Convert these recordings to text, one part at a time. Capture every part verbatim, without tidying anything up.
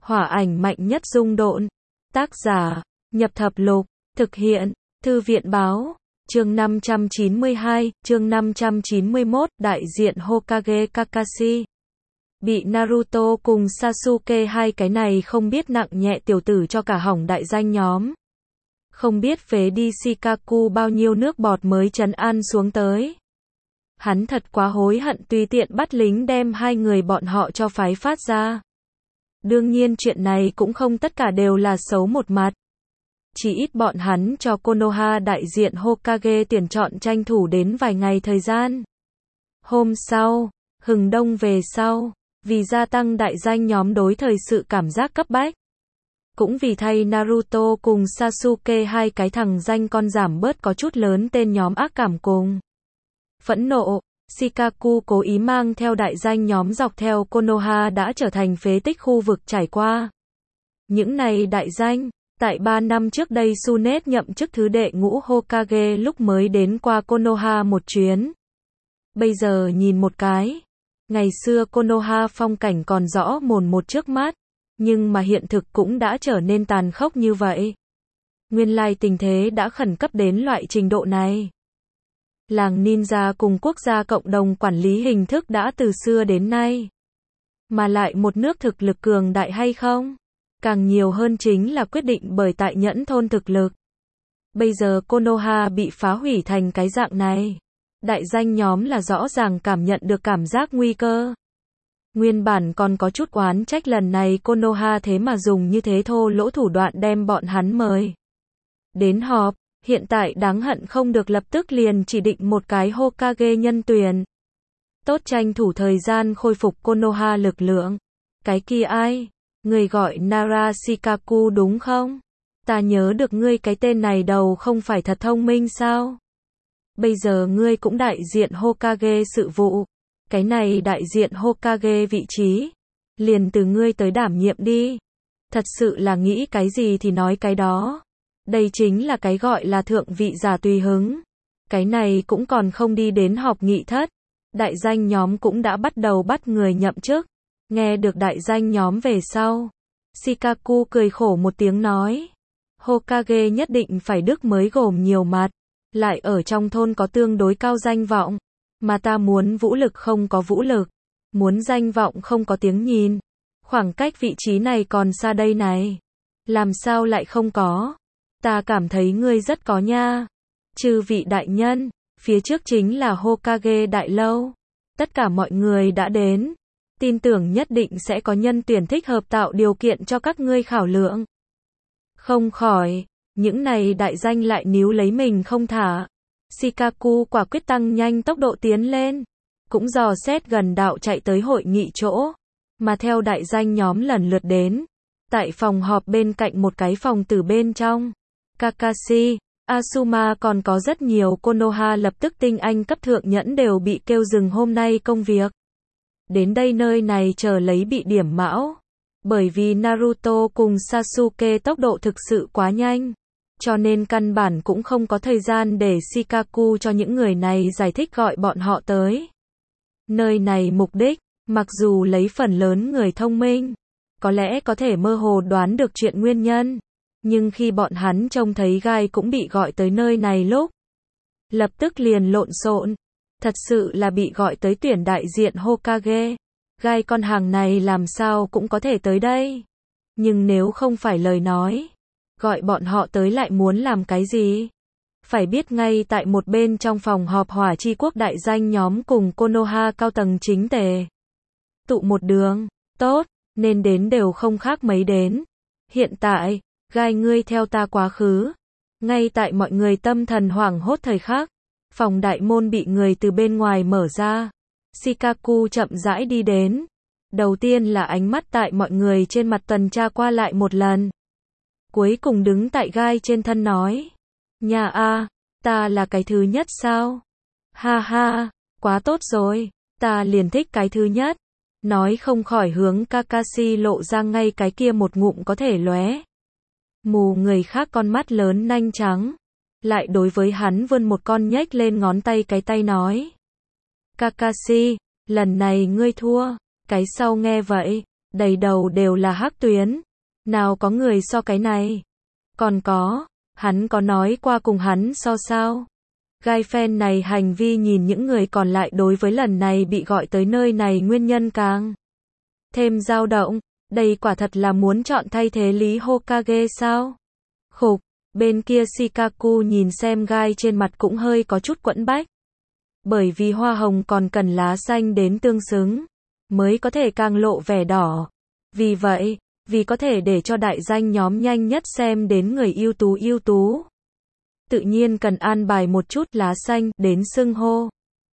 Hỏa ảnh mạnh nhất dung độn. Tác giả, Nhập Thập Lục. Thực hiện, Thư viện Báo. Chương năm trăm chín mươi hai, chương năm trăm chín mươi mốt, đại diện Hokage Kakashi. Bị Naruto cùng Sasuke hai cái này không biết nặng nhẹ tiểu tử cho cả hỏng đại danh nhóm. Không biết phế đi Shikaku bao nhiêu nước bọt mới trấn an xuống tới. Hắn thật quá hối hận tùy tiện bắt lính đem hai người bọn họ cho phái phát ra. Đương nhiên chuyện này cũng không tất cả đều là xấu một mặt. Chỉ ít bọn hắn cho Konoha đại diện Hokage tuyển chọn tranh thủ đến vài ngày thời gian. Hôm sau, hừng đông về sau, vì gia tăng đại danh nhóm đối thời sự cảm giác cấp bách. Cũng vì thay Naruto cùng Sasuke hai cái thằng danh con giảm bớt có chút lớn tên nhóm ác cảm cùng phẫn nộ, Shikaku cố ý mang theo đại danh nhóm dọc theo Konoha đã trở thành phế tích khu vực trải qua. Những này đại danh, tại ba năm trước đây Tsunade nhậm chức thứ đệ ngũ Hokage lúc mới đến qua Konoha một chuyến. Bây giờ nhìn một cái, ngày xưa Konoha phong cảnh còn rõ mồn một trước mắt, nhưng mà hiện thực cũng đã trở nên tàn khốc như vậy. Nguyên lai tình thế đã khẩn cấp đến loại trình độ này. Làng ninja cùng quốc gia cộng đồng quản lý hình thức đã từ xưa đến nay. Mà lại một nước thực lực cường đại hay không? Càng nhiều hơn chính là quyết định bởi tại nhẫn thôn thực lực. Bây giờ Konoha bị phá hủy thành cái dạng này. Đại danh nhóm là rõ ràng cảm nhận được cảm giác nguy cơ. Nguyên bản còn có chút oán trách lần này Konoha thế mà dùng như thế thô lỗ thủ đoạn đem bọn hắn mời đến họp. Hiện tại đáng hận không được lập tức liền chỉ định một cái Hokage nhân tuyển. Tốt tranh thủ thời gian khôi phục Konoha lực lượng. Cái kia ai? Người gọi Nara Shikaku đúng không? Ta nhớ được ngươi cái tên này đầu không phải thật thông minh sao? Bây giờ ngươi cũng đại diện Hokage sự vụ. Cái này đại diện Hokage vị trí. Liền từ ngươi tới đảm nhiệm đi. Thật sự là nghĩ cái gì thì nói cái đó. Đây chính là cái gọi là thượng vị giả tùy hứng. Cái này cũng còn không đi đến họp nghị thất. Đại danh nhóm cũng đã bắt đầu bắt người nhậm chức. Nghe được đại danh nhóm về sau. Shikaku cười khổ một tiếng nói. Hokage nhất định phải đức mới gồm nhiều mặt. Lại ở trong thôn có tương đối cao danh vọng. Mà ta muốn vũ lực không có vũ lực. Muốn danh vọng không có tiếng nhìn. Khoảng cách vị trí này còn xa đây này. Làm sao lại không có? Ta cảm thấy ngươi rất có nha. Chư vị đại nhân, phía trước chính là Hokage đại lâu. Tất cả mọi người đã đến. Tin tưởng nhất định sẽ có nhân tuyển thích hợp tạo điều kiện cho các ngươi khảo lượng. Không khỏi, những này đại danh lại níu lấy mình không thả. Shikaku quả quyết tăng nhanh tốc độ tiến lên. Cũng dò xét gần đạo chạy tới hội nghị chỗ. Mà theo đại danh nhóm lần lượt đến. Tại phòng họp bên cạnh một cái phòng từ bên trong. Kakashi, Asuma còn có rất nhiều Konoha lập tức tinh anh cấp thượng nhẫn đều bị kêu dừng hôm nay công việc. Đến đây nơi này chờ lấy bị điểm mão. Bởi vì Naruto cùng Sasuke tốc độ thực sự quá nhanh. Cho nên căn bản cũng không có thời gian để Shikaku cho những người này giải thích gọi bọn họ tới. Nơi này mục đích, mặc dù lấy phần lớn người thông minh, có lẽ có thể mơ hồ đoán được chuyện nguyên nhân. Nhưng khi bọn hắn trông thấy Gai cũng bị gọi tới nơi này lúc. Lập tức liền lộn xộn. Thật sự là bị gọi tới tuyển đại diện Hokage. Gai con hàng này làm sao cũng có thể tới đây. Nhưng nếu không phải lời nói. Gọi bọn họ tới lại muốn làm cái gì? Phải biết ngay tại một bên trong phòng họp hỏa chi quốc đại danh nhóm cùng Konoha cao tầng chính tề. Tụ một đường. Tốt, nên đến đều không khác mấy đến. Hiện tại. Gai ngươi theo ta quá khứ. Ngay tại mọi người tâm thần hoảng hốt thời khắc. Phòng đại môn bị người từ bên ngoài mở ra. Shikaku chậm rãi đi đến. Đầu tiên là ánh mắt tại mọi người trên mặt tuần tra qua lại một lần. Cuối cùng đứng tại Gai trên thân nói. Nhà a, ta là cái thứ nhất sao? Ha ha, quá tốt rồi. Ta liền thích cái thứ nhất. Nói không khỏi hướng Kakashi lộ ra ngay cái kia một ngụm có thể lóe. Mù người khác con mắt lớn nanh trắng. Lại đối với hắn vươn một con nhếch lên ngón tay cái tay nói. Kakashi, lần này ngươi thua. Cái sau nghe vậy, đầy đầu đều là hắc tuyến. Nào có người so cái này. Còn có, hắn có nói qua cùng hắn so sao? Gai phen này hành vi nhìn những người còn lại đối với lần này bị gọi tới nơi này nguyên nhân càng thêm dao động. Đây quả thật là muốn chọn thay thế Lý Hokage sao? Khục, bên kia Shikaku nhìn xem gai trên mặt cũng hơi có chút quẫn bách. Bởi vì hoa hồng còn cần lá xanh đến tương xứng, mới có thể càng lộ vẻ đỏ. Vì vậy, vì có thể để cho đại danh nhóm nhanh nhất xem đến người ưu tú ưu tú, tự nhiên cần an bài một chút lá xanh đến xưng hô.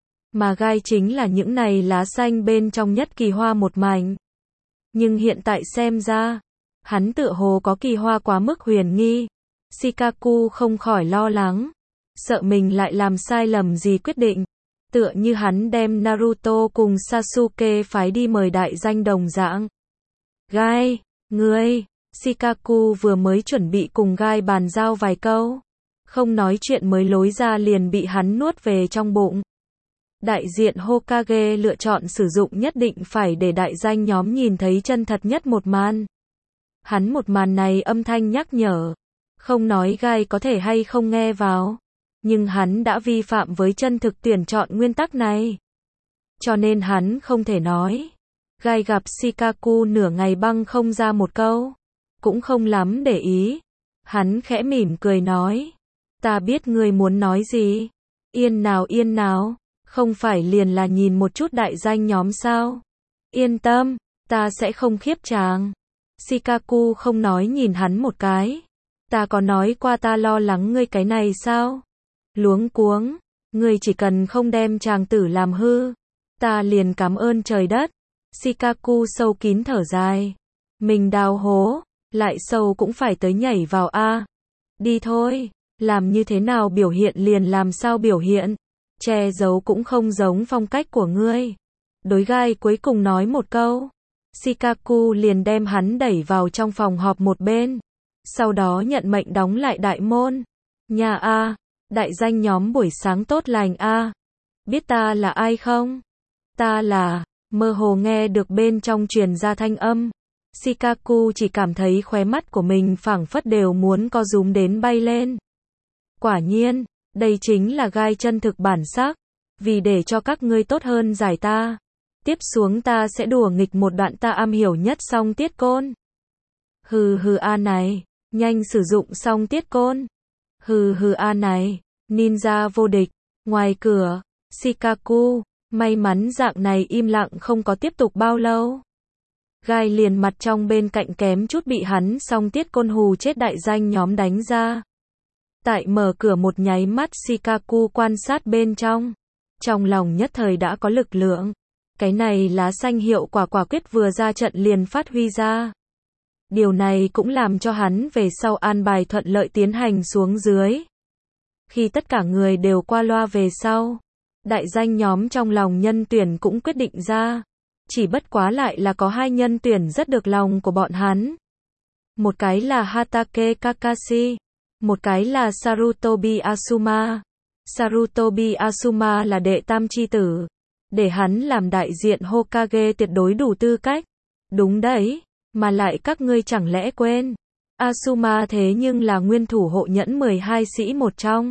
Mà gai chính là những này lá xanh bên trong nhất kỳ hoa một mảnh. Nhưng hiện tại xem ra, hắn tựa hồ có kỳ hoa quá mức huyền nghi. Shikaku không khỏi lo lắng, sợ mình lại làm sai lầm gì quyết định. Tựa như hắn đem Naruto cùng Sasuke phái đi mời đại danh đồng dạng. Gai, ngươi, Shikaku vừa mới chuẩn bị cùng gai bàn giao vài câu. Không nói chuyện mới lối ra liền bị hắn nuốt về trong bụng. Đại diện Hokage lựa chọn sử dụng nhất định phải để đại danh nhóm nhìn thấy chân thật nhất một màn. Hắn một màn này âm thanh nhắc nhở. Không nói gai có thể hay không nghe vào. Nhưng hắn đã vi phạm với chân thực tuyển chọn nguyên tắc này. Cho nên hắn không thể nói. Gai gặp Shikaku nửa ngày băng không ra một câu. Cũng không lắm để ý. Hắn khẽ mỉm cười nói. Ta biết ngươi muốn nói gì. Yên nào yên nào. Không phải liền là nhìn một chút đại danh nhóm sao. Yên tâm, ta sẽ không khiếp chàng. Shikaku không nói nhìn hắn một cái. Ta có nói qua ta lo lắng ngươi cái này sao? Luống cuống, ngươi chỉ cần không đem chàng tử làm hư. Ta liền cảm ơn trời đất. Shikaku sâu kín thở dài. Mình đào hố, lại sâu cũng phải tới nhảy vào a. Đi thôi, làm như thế nào biểu hiện liền làm sao biểu hiện. Che giấu cũng không giống phong cách của ngươi. Đối gai cuối cùng nói một câu. Shikaku liền đem hắn đẩy vào trong phòng họp một bên. Sau đó nhận mệnh đóng lại đại môn. Nhà a, đại danh nhóm buổi sáng tốt lành a. Biết ta là ai không? Ta là, mơ hồ nghe được bên trong truyền ra thanh âm. Shikaku chỉ cảm thấy khóe mắt của mình phảng phất đều muốn co rúm đến bay lên. Quả nhiên, đây chính là gai chân thực bản sắc. Vì để cho các ngươi tốt hơn giải ta. Tiếp xuống ta sẽ đùa nghịch một đoạn ta am hiểu nhất song tiết côn. Hừ hừ a này, nhanh sử dụng song tiết côn. Hừ hừ a này, ninja vô địch. Ngoài cửa, Shikaku, may mắn dạng này im lặng không có tiếp tục bao lâu. Gai liền mặt trong bên cạnh kém chút bị hắn song tiết côn hù chết đại danh nhóm đánh ra. Tại mở cửa một nháy mắt Shikaku quan sát bên trong. Trong lòng nhất thời đã có lực lượng. Cái này lá xanh hiệu quả quả quyết vừa ra trận liền phát huy ra. Điều này cũng làm cho hắn về sau an bài thuận lợi tiến hành xuống dưới. Khi tất cả người đều qua loa về sau, đại danh nhóm trong lòng nhân tuyển cũng quyết định ra. Chỉ bất quá lại là có hai nhân tuyển rất được lòng của bọn hắn. Một cái là Hatake Kakashi, một cái là Sarutobi Asuma. Sarutobi Asuma là đệ tam chi tử. Để hắn làm đại diện Hokage tuyệt đối đủ tư cách. Đúng đấy, mà lại các ngươi chẳng lẽ quên. Asuma thế nhưng là nguyên thủ hộ nhẫn mười hai sĩ một trong.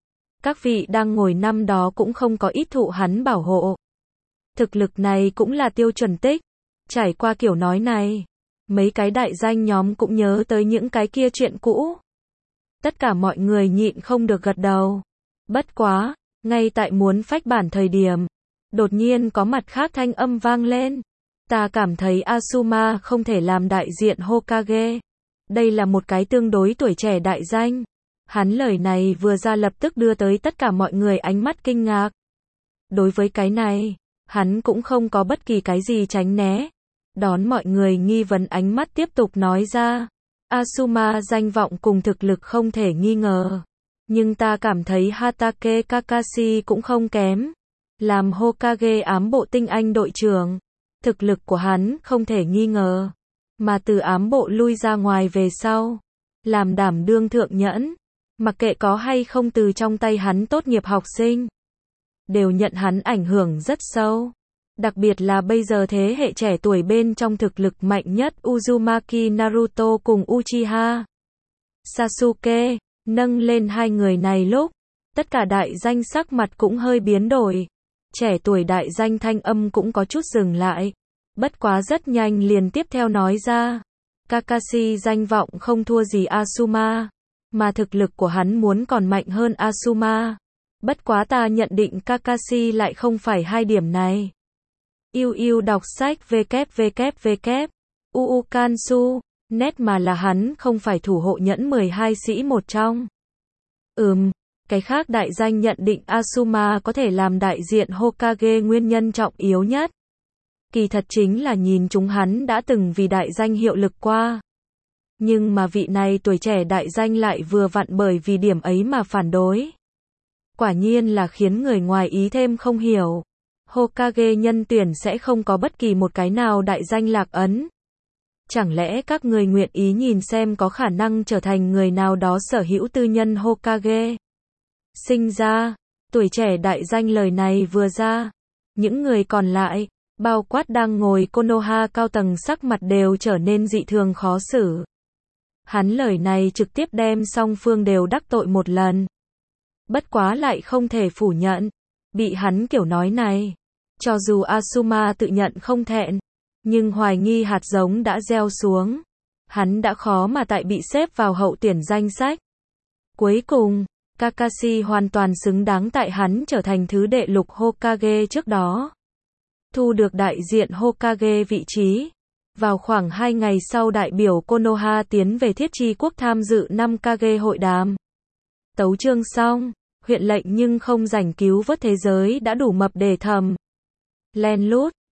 Các vị đang ngồi năm đó cũng không có ít thụ hắn bảo hộ. Thực lực này cũng là tiêu chuẩn tích. Trải qua kiểu nói này, mấy cái đại danh nhóm cũng nhớ tới những cái kia chuyện cũ. Tất cả mọi người nhịn không được gật đầu. Bất quá, ngay tại muốn phách bản thời điểm, đột nhiên có mặt khác thanh âm vang lên. Ta cảm thấy Asuma không thể làm đại diện Hokage. Đây là một cái tương đối tuổi trẻ đại danh. Hắn lời này vừa ra lập tức đưa tới tất cả mọi người ánh mắt kinh ngạc. Đối với cái này, hắn cũng không có bất kỳ cái gì tránh né. Đón mọi người nghi vấn ánh mắt tiếp tục nói ra. Asuma danh vọng cùng thực lực không thể nghi ngờ. Nhưng ta cảm thấy Hatake Kakashi cũng không kém. Làm Hokage ám bộ tinh anh đội trưởng, thực lực của hắn không thể nghi ngờ. Mà từ ám bộ lui ra ngoài về sau, làm đảm đương thượng nhẫn, mặc kệ có hay không từ trong tay hắn tốt nghiệp học sinh, đều nhận hắn ảnh hưởng rất sâu. Đặc biệt là bây giờ thế hệ trẻ tuổi bên trong thực lực mạnh nhất Uzumaki Naruto cùng Uchiha Sasuke, nâng lên hai người này lúc, tất cả đại danh sắc mặt cũng hơi biến đổi. Trẻ tuổi đại danh thanh âm cũng có chút dừng lại. Bất quá rất nhanh liền tiếp theo nói ra. Kakashi danh vọng không thua gì Asuma, mà thực lực của hắn muốn còn mạnh hơn Asuma. Bất quá ta nhận định Kakashi lại không phải hai điểm này. Yêu yêu đọc sách www. Uu Kansu, nét mà là hắn không phải thủ hộ nhẫn mười hai sĩ một trong. Ừm, cái khác đại danh nhận định Asuma có thể làm đại diện Hokage nguyên nhân trọng yếu nhất. Kỳ thật chính là nhìn chúng hắn đã từng vì đại danh hiệu lực qua. Nhưng mà vị này tuổi trẻ đại danh lại vừa vặn bởi vì điểm ấy mà phản đối. Quả nhiên là khiến người ngoài ý thêm không hiểu. Hokage nhân tuyển sẽ không có bất kỳ một cái nào đại danh lạc ấn. Chẳng lẽ các người nguyện ý nhìn xem có khả năng trở thành người nào đó sở hữu tư nhân Hokage? Sinh ra, tuổi trẻ đại danh lời này vừa ra. Những người còn lại, bao quát đang ngồi Konoha cao tầng sắc mặt đều trở nên dị thường khó xử. Hắn lời này trực tiếp đem song phương đều đắc tội một lần. Bất quá lại không thể phủ nhận. Bị hắn kiểu nói này. Cho dù Asuma tự nhận không thẹn, nhưng hoài nghi hạt giống đã gieo xuống. Hắn đã khó mà tại bị xếp vào hậu tuyển danh sách. Cuối cùng, Kakashi hoàn toàn xứng đáng tại hắn trở thành thứ đệ lục Hokage trước đó. Thu được đại diện Hokage vị trí. Vào khoảng hai ngày sau đại biểu Konoha tiến về Thiết Chi Quốc tham dự năm Kage hội đàm. Tấu chương xong, huyện lệnh nhưng không rảnh cứu vớt thế giới đã đủ mập để thầm. Len lút,